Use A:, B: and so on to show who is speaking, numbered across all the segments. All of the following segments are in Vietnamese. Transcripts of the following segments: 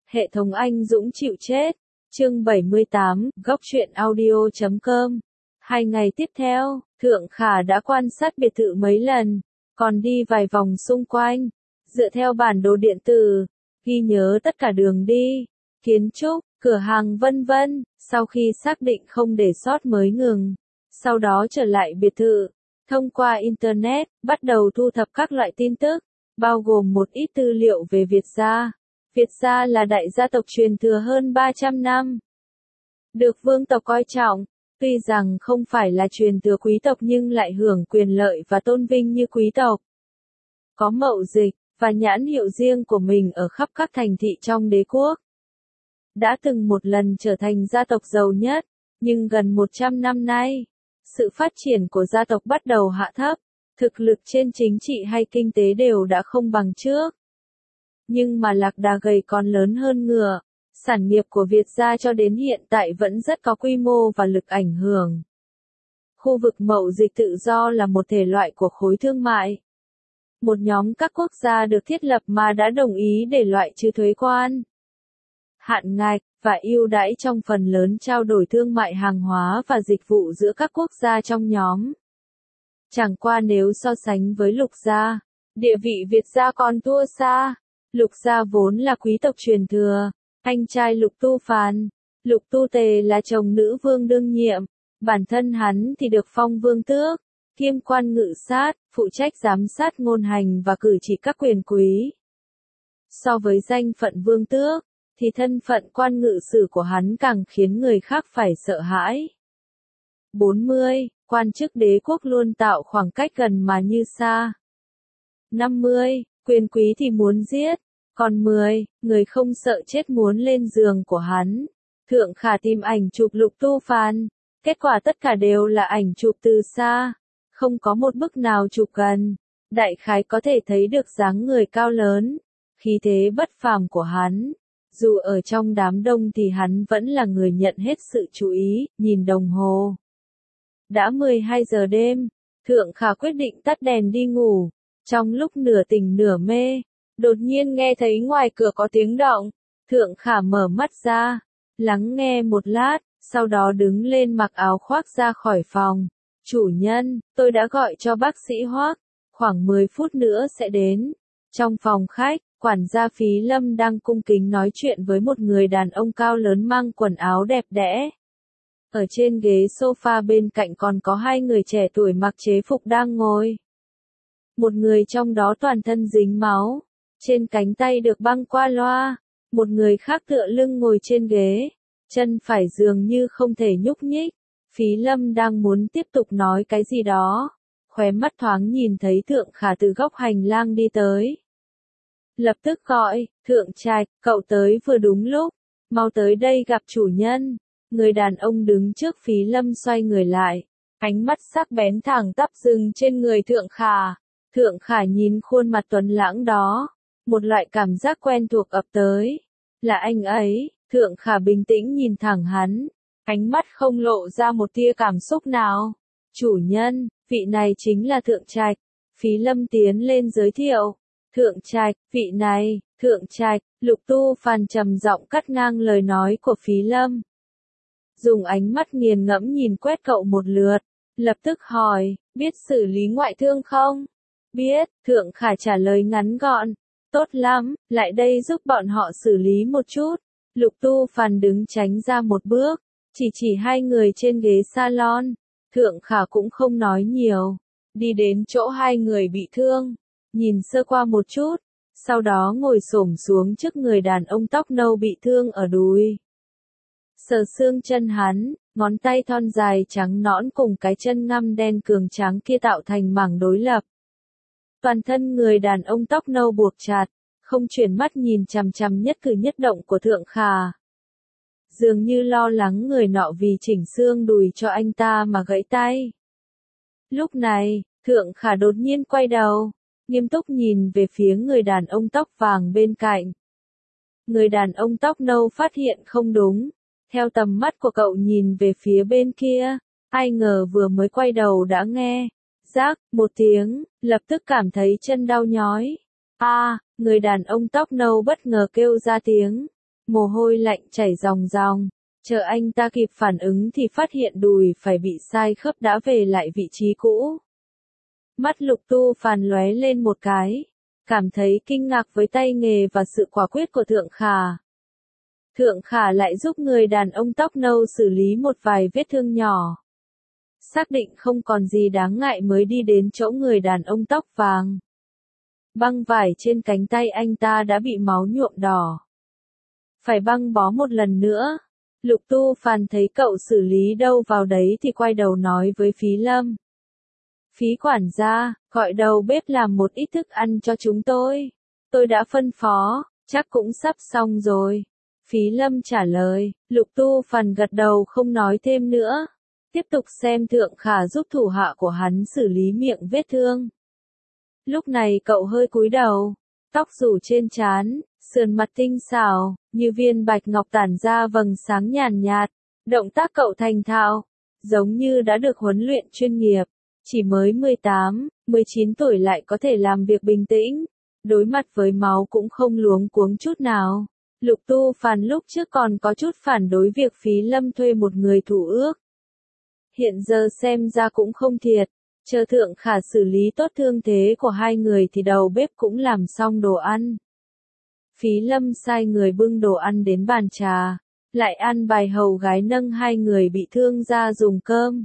A: Hệ thống anh dũng chịu chết. Chương 78, góc truyện audio.com. 2 ngày tiếp theo, Thượng Khả đã quan sát biệt thự mấy lần, còn đi vài vòng xung quanh, dựa theo bản đồ điện tử, ghi nhớ tất cả đường đi, kiến trúc, cửa hàng vân vân, sau khi xác định không để sót mới ngừng. Sau đó trở lại biệt thự, thông qua Internet, bắt đầu thu thập các loại tin tức, bao gồm một ít tư liệu về Việt gia. Việt gia là đại gia tộc truyền thừa hơn 300 năm. Được vương tộc coi trọng, tuy rằng không phải là truyền thừa quý tộc nhưng lại hưởng quyền lợi và tôn vinh như quý tộc. Có mậu dịch, và nhãn hiệu riêng của mình ở khắp các thành thị trong đế quốc. Đã từng một lần trở thành gia tộc giàu nhất, nhưng gần 100 năm nay, sự phát triển của gia tộc bắt đầu hạ thấp, thực lực trên chính trị hay kinh tế đều đã không bằng trước. Nhưng mà lạc đà gầy còn lớn hơn ngựa, sản nghiệp của Việt gia cho đến hiện tại vẫn rất có quy mô và lực ảnh hưởng. Khu vực mậu dịch tự do là một thể loại của khối thương mại. Một nhóm các quốc gia được thiết lập mà đã đồng ý để loại trừ thuế quan, hạn ngạch, và ưu đãi trong phần lớn trao đổi thương mại hàng hóa và dịch vụ giữa các quốc gia trong nhóm. Chẳng qua nếu so sánh với Lục gia, địa vị Việt gia còn thua xa. Lục gia vốn là quý tộc truyền thừa, anh trai Lục Tu Phàn, Lục Tu Tề là chồng nữ vương đương nhiệm, bản thân hắn thì được phong vương tước, kiêm quan ngự sát, phụ trách giám sát ngôn hành và cử chỉ các quyền quý. So với danh phận vương tước, thì thân phận quan ngự sử của hắn càng khiến người khác phải sợ hãi. 40. Quan chức đế quốc luôn tạo khoảng cách gần mà như xa. 50. Quyền quý thì muốn giết. Còn 10. Người không sợ chết muốn lên giường của hắn. Thượng Khả tìm ảnh chụp Lục Tu Phàn. Kết quả tất cả đều là ảnh chụp từ xa. Không có một bức nào chụp gần. Đại khái có thể thấy được dáng người cao lớn, khí thế bất phàm của hắn. Dù ở trong đám đông thì hắn vẫn là người nhận hết sự chú ý, nhìn đồng hồ. Đã 12 giờ đêm, Thượng Khả quyết định tắt đèn đi ngủ. Trong lúc nửa tỉnh nửa mê, đột nhiên nghe thấy ngoài cửa có tiếng động. Thượng Khả mở mắt ra, lắng nghe một lát, sau đó đứng lên mặc áo khoác ra khỏi phòng. Chủ nhân, tôi đã gọi cho bác sĩ Hoắc, khoảng 10 phút nữa sẽ đến. Trong phòng khách, quản gia Phí Lâm đang cung kính nói chuyện với một người đàn ông cao lớn mang quần áo đẹp đẽ. Ở trên ghế sofa bên cạnh còn có 2 người trẻ tuổi mặc chế phục đang ngồi. Một người trong đó toàn thân dính máu, trên cánh tay được băng qua loa. Một người khác tựa lưng ngồi trên ghế, chân phải dường như không thể nhúc nhích. Phí Lâm đang muốn tiếp tục nói cái gì đó, khóe mắt thoáng nhìn thấy Thượng Khả từ góc hành lang đi tới. Lập tức gọi, Thượng Trạch, cậu tới vừa đúng lúc, mau tới đây gặp chủ nhân. Người đàn ông đứng trước Phí Lâm xoay người lại, ánh mắt sắc bén thẳng tắp dừng trên người Thượng Khả. Thượng Khả nhìn khuôn mặt tuấn lãng đó, một loại cảm giác quen thuộc ập tới. Là anh ấy. Thượng Khả bình tĩnh nhìn thẳng hắn, ánh mắt không lộ ra một tia cảm xúc nào. Chủ nhân, vị này chính là Thượng Trạch. Phí Lâm tiến lên giới thiệu. Thượng Trạch, vị này, Thượng Trạch. Lục Tu Phàn trầm giọng cắt ngang lời nói của Phí Lâm. Dùng ánh mắt nghiền ngẫm nhìn quét cậu một lượt, lập tức hỏi, biết xử lý ngoại thương không? Biết, Thượng Khả trả lời ngắn gọn. Tốt lắm, lại đây giúp bọn họ xử lý một chút. Lục Tu Phàn đứng tránh ra một bước, chỉ 2 người trên ghế salon. Thượng Khả cũng không nói nhiều, đi đến chỗ 2 người bị thương, nhìn sơ qua một chút, sau đó ngồi xổm xuống trước người đàn ông tóc nâu bị thương ở đùi. Sờ xương chân hắn, ngón tay thon dài trắng nõn cùng cái chân ngăm đen cường tráng kia tạo thành mảng đối lập. Toàn thân người đàn ông tóc nâu buộc chặt, không chuyển mắt nhìn chằm chằm nhất cử nhất động của Thượng Khả. Dường như lo lắng người nọ vì chỉnh xương đùi cho anh ta mà gãy tay. Lúc này, Thượng Khả đột nhiên quay đầu, nghiêm túc nhìn về phía người đàn ông tóc vàng bên cạnh. Người đàn ông tóc nâu phát hiện không đúng, theo tầm mắt của cậu nhìn về phía bên kia, ai ngờ vừa mới quay đầu đã nghe rác một tiếng, lập tức cảm thấy chân đau nhói. Người đàn ông tóc nâu bất ngờ kêu ra tiếng. mồ hôi lạnh chảy ròng ròng. Chờ anh ta kịp phản ứng thì phát hiện đùi phải bị sai khớp đã về lại vị trí cũ. Mắt Lục Tu Phàn lóe lên một cái, cảm thấy kinh ngạc với tay nghề và sự quả quyết của Thượng Khả. Thượng Khả lại giúp người đàn ông tóc nâu xử lý một vài vết thương nhỏ. Xác định không còn gì đáng ngại mới đi đến chỗ người đàn ông tóc vàng. Băng vải trên cánh tay anh ta đã bị máu nhuộm đỏ. Phải băng bó một lần nữa. Lục Tu Phàn thấy cậu xử lý đâu vào đấy thì quay đầu nói với Phí Lâm. Phí quản gia, gọi đầu bếp làm một ít thức ăn cho chúng tôi. Tôi đã phân phó, chắc cũng sắp xong rồi. Phí Lâm trả lời, Lục Tu Phàn gật đầu không nói thêm nữa. Tiếp tục xem Thượng Khả giúp thủ hạ của hắn xử lý miệng vết thương. Lúc này cậu hơi cúi đầu, tóc rủ trên trán, sườn mặt tinh xảo, như viên bạch ngọc tản ra vầng sáng nhàn nhạt. Động tác cậu thành thạo, giống như đã được huấn luyện chuyên nghiệp. Chỉ mới 18, 19 tuổi lại có thể làm việc bình tĩnh, đối mặt với máu cũng không luống cuống chút nào. Lục Tu Phàn lúc trước còn có chút phản đối việc Phí Lâm thuê một người thủ ước. Hiện giờ xem ra cũng không thiệt, chờ Thượng Khả xử lý tốt thương thế của hai người thì đầu bếp cũng làm xong đồ ăn. Phí Lâm sai người bưng đồ ăn đến bàn trà, lại an bài hầu gái nâng hai người bị thương ra dùng cơm.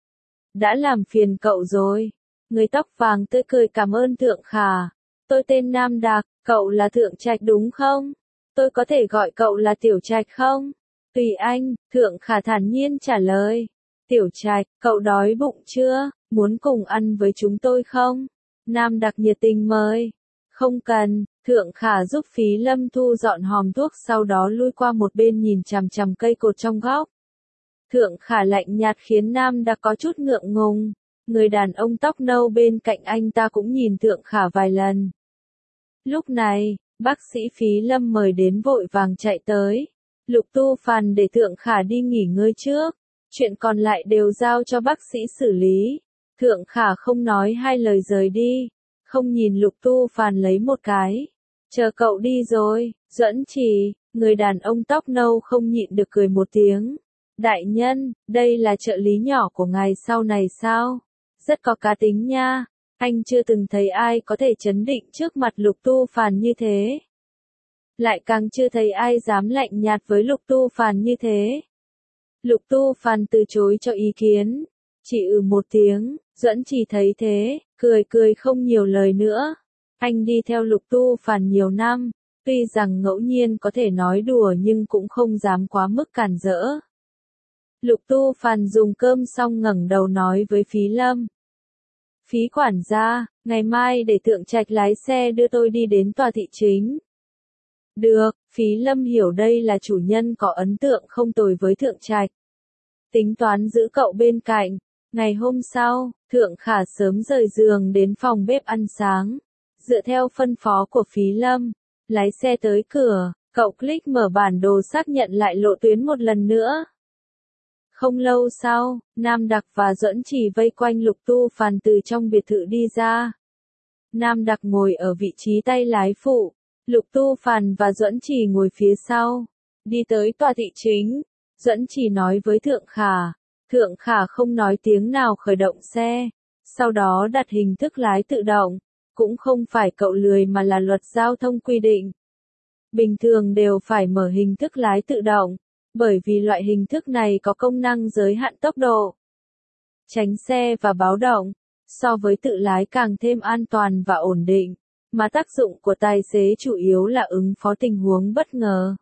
A: Đã làm phiền cậu rồi. Người tóc vàng tươi cười cảm ơn Thượng Khả. Tôi tên Nam Đạc, cậu là Thượng Trạch đúng không? Tôi có thể gọi cậu là Tiểu Trạch không? Tùy anh, Thượng Khả thản nhiên trả lời. Tiểu Trạch, cậu đói bụng chưa? Muốn cùng ăn với chúng tôi không? Nam Đạc nhiệt tình mời. Không cần, Thượng Khả giúp Phí Lâm thu dọn hòm thuốc sau đó lui qua một bên nhìn chằm chằm cây cột trong góc. Thượng Khả lạnh nhạt khiến Nam Đạc có chút ngượng ngùng. Người đàn ông tóc nâu bên cạnh anh ta cũng nhìn Thượng Khả vài lần. Lúc này, bác sĩ Phí Lâm mời đến vội vàng chạy tới. Lục Tu Phàn để Thượng Khả đi nghỉ ngơi trước. Chuyện còn lại đều giao cho bác sĩ xử lý. Thượng Khả không nói hai lời rời đi. Không nhìn Lục Tu Phàn lấy một cái. Chờ cậu đi rồi, Duẫn Trì, người đàn ông tóc nâu không nhịn được cười một tiếng. Đại nhân, đây là trợ lý nhỏ của ngài sau này sao? Rất có cá tính nha. Anh chưa từng thấy ai có thể trấn định trước mặt Lục Tu Phàn như thế. Lại càng chưa thấy ai dám lạnh nhạt với Lục Tu Phàn như thế. Lục Tu Phàn từ chối cho ý kiến. Chỉ một tiếng, Duẫn Trì thấy thế, cười không nhiều lời nữa. Anh đi theo Lục Tu Phàn nhiều năm, tuy rằng ngẫu nhiên có thể nói đùa nhưng cũng không dám quá mức cản rỡ. Lục Tu Phàn dùng cơm xong ngẩng đầu nói với Phí Lâm. Phí quản gia, ngày mai để Thượng Trạch lái xe đưa tôi đi đến tòa thị chính. Được, Phí Lâm hiểu đây là chủ nhân có ấn tượng không tồi với Thượng Trạch. Tính toán giữ cậu bên cạnh. Ngày hôm sau, Thượng Khả sớm rời giường đến phòng bếp ăn sáng. Dựa theo phân phó của Phí Lâm, lái xe tới cửa, cậu click mở bản đồ xác nhận lại lộ tuyến một lần nữa. Không lâu sau, Nam Đạc và Duẫn Trì vây quanh Lục Tu Phàn từ trong biệt thự đi ra. Nam Đạc ngồi ở vị trí tay lái phụ, Lục Tu Phàn và Duẫn Trì ngồi phía sau. Đi tới tòa thị chính, Duẫn Trì nói với Thượng Khả. Thượng Khả không nói tiếng nào khởi động xe, sau đó đặt hình thức lái tự động. Cũng không phải cậu lười mà là luật giao thông quy định. Bình thường đều phải mở hình thức lái tự động, bởi vì loại hình thức này có công năng giới hạn tốc độ, tránh xe và báo động, so với tự lái càng thêm an toàn và ổn định, mà tác dụng của tài xế chủ yếu là ứng phó tình huống bất ngờ.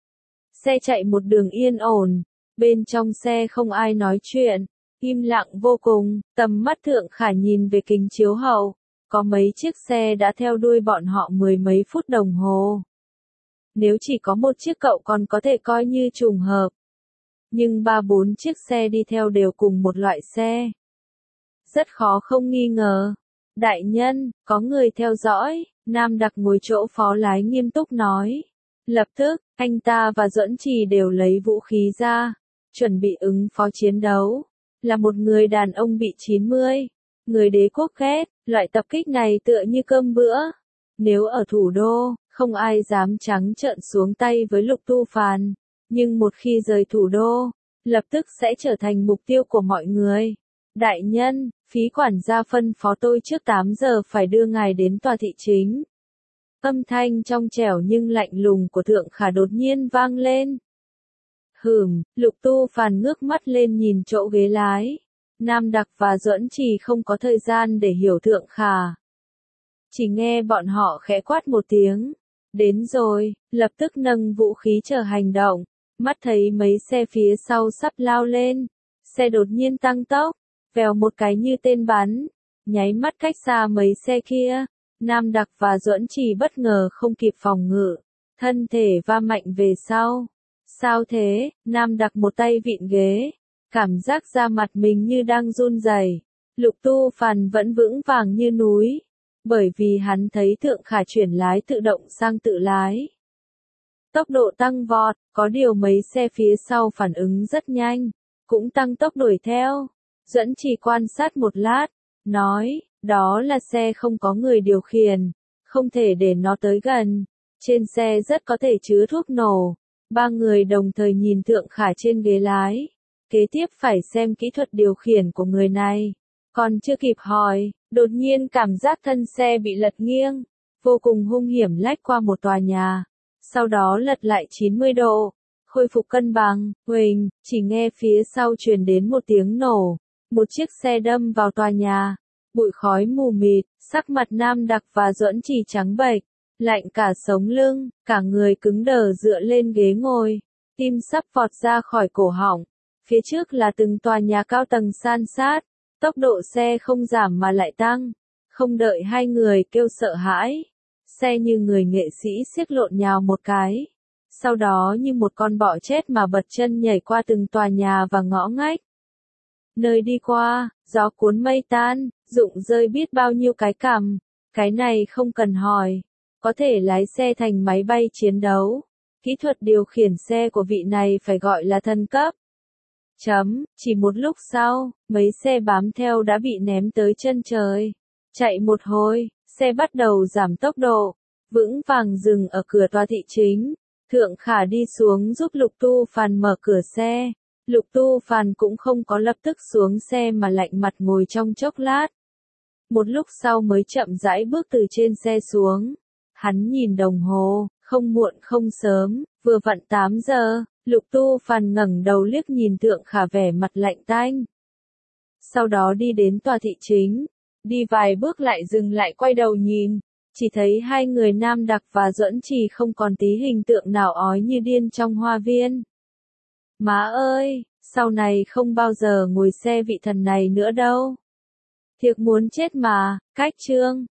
A: Xe chạy một đường yên ổn, bên trong xe không ai nói chuyện, im lặng vô cùng, tầm mắt Thượng Khả nhìn về kính chiếu hậu, có mấy chiếc xe đã theo đuôi bọn họ mười mấy phút đồng hồ. Nếu chỉ có một chiếc cậu còn có thể coi như trùng hợp. Nhưng 3-4 chiếc xe đi theo đều cùng một loại xe. Rất khó không nghi ngờ. Đại nhân, có người theo dõi, Nam Đạc ngồi chỗ phó lái nghiêm túc nói. Lập tức, anh ta và Duẫn Trì đều lấy vũ khí ra, chuẩn bị ứng phó chiến đấu. Là một người đàn ông bị 90. Người đế quốc ghét, loại tập kích này tựa như cơm bữa. Nếu ở thủ đô, Không ai dám trắng trợn xuống tay với Lục Tu Phàn, nhưng một khi rời thủ đô, lập tức sẽ trở thành mục tiêu của mọi người. Đại nhân, phí quản gia phân phó tôi trước 8 giờ phải đưa ngài đến tòa thị chính. Âm thanh trong trẻo nhưng lạnh lùng của Thượng Khả đột nhiên vang lên. Lục Tu Phàn ngước mắt lên nhìn chỗ ghế lái. Nam Đặc và Duẫn Trì không có thời gian để hiểu Thượng Khả. Chỉ nghe bọn họ khẽ quát một tiếng. Đến rồi, lập tức nâng vũ khí chờ hành động. Mắt thấy mấy xe phía sau sắp lao lên. Xe đột nhiên tăng tốc, vèo một cái như tên bắn. Nháy mắt cách xa mấy xe kia. Nam Đặc và Duẫn Trì bất ngờ không kịp phòng ngự. Thân thể va mạnh về sau. Sao thế? Nam Đặc một tay vịn ghế. Cảm giác da mặt mình như đang run rẩy. Lục Tu Phàn vẫn vững vàng như núi. Bởi vì hắn thấy Thượng Khả chuyển lái tự động sang tự lái. Tốc độ tăng vọt, có điều mấy xe phía sau phản ứng rất nhanh. Cũng tăng tốc đuổi theo. Duẫn Trì quan sát một lát. Nói, đó là xe không có người điều khiển. Không thể để nó tới gần. Trên xe rất có thể chứa thuốc nổ. Ba người đồng thời nhìn Thượng Khả trên ghế lái. Kế tiếp phải xem kỹ thuật điều khiển của người này. Còn chưa kịp hỏi, đột nhiên cảm giác thân xe bị lật nghiêng. Vô cùng hung hiểm lách qua một tòa nhà. Sau đó lật lại 90 độ. Khôi phục cân bằng, huỳnh, chỉ nghe phía sau truyền đến một tiếng nổ. Một chiếc xe đâm vào tòa nhà. Bụi khói mù mịt, sắc mặt Nam Đặc và Duẫn Trì trắng bệch. Lạnh cả sống lưng, cả người cứng đờ dựa lên ghế ngồi. Tim sắp vọt ra khỏi cổ họng. Phía trước là từng tòa nhà cao tầng san sát. Tốc độ xe không giảm mà lại tăng. Không đợi hai người kêu sợ hãi. Xe như người nghệ sĩ xiếc lộn nhào một cái. Sau đó như một con bọ chết mà bật chân nhảy qua từng tòa nhà và ngõ ngách. Nơi đi qua, gió cuốn mây tan, rụng rơi biết bao nhiêu cái cằm. Cái này không cần hỏi. Có thể lái xe thành máy bay chiến đấu. Kỹ thuật điều khiển xe của vị này phải gọi là thần cấp. Chỉ một lúc sau, mấy xe bám theo đã bị ném tới chân trời. Chạy một hồi, xe bắt đầu giảm tốc độ. Vững vàng dừng ở cửa tòa thị chính. Thượng Khả đi xuống giúp Lục Tu Phàn mở cửa xe. Lục Tu Phàn cũng không có lập tức xuống xe mà lạnh mặt ngồi trong chốc lát. Một lúc sau mới chậm rãi bước từ trên xe xuống. Hắn nhìn đồng hồ, không muộn không sớm, vừa vặn 8 giờ. Lục Tu Phàn ngẩng đầu liếc nhìn Thượng Khả vẻ mặt lạnh tanh. Sau đó đi đến tòa thị chính. Đi vài bước lại dừng lại quay đầu nhìn. Chỉ thấy hai người Nam Đặc và Duẫn Trì không còn tí hình tượng nào ói như điên trong hoa viên. Má ơi, sau này không bao giờ ngồi xe vị thần này nữa đâu. Thiệt muốn chết mà, cách chương.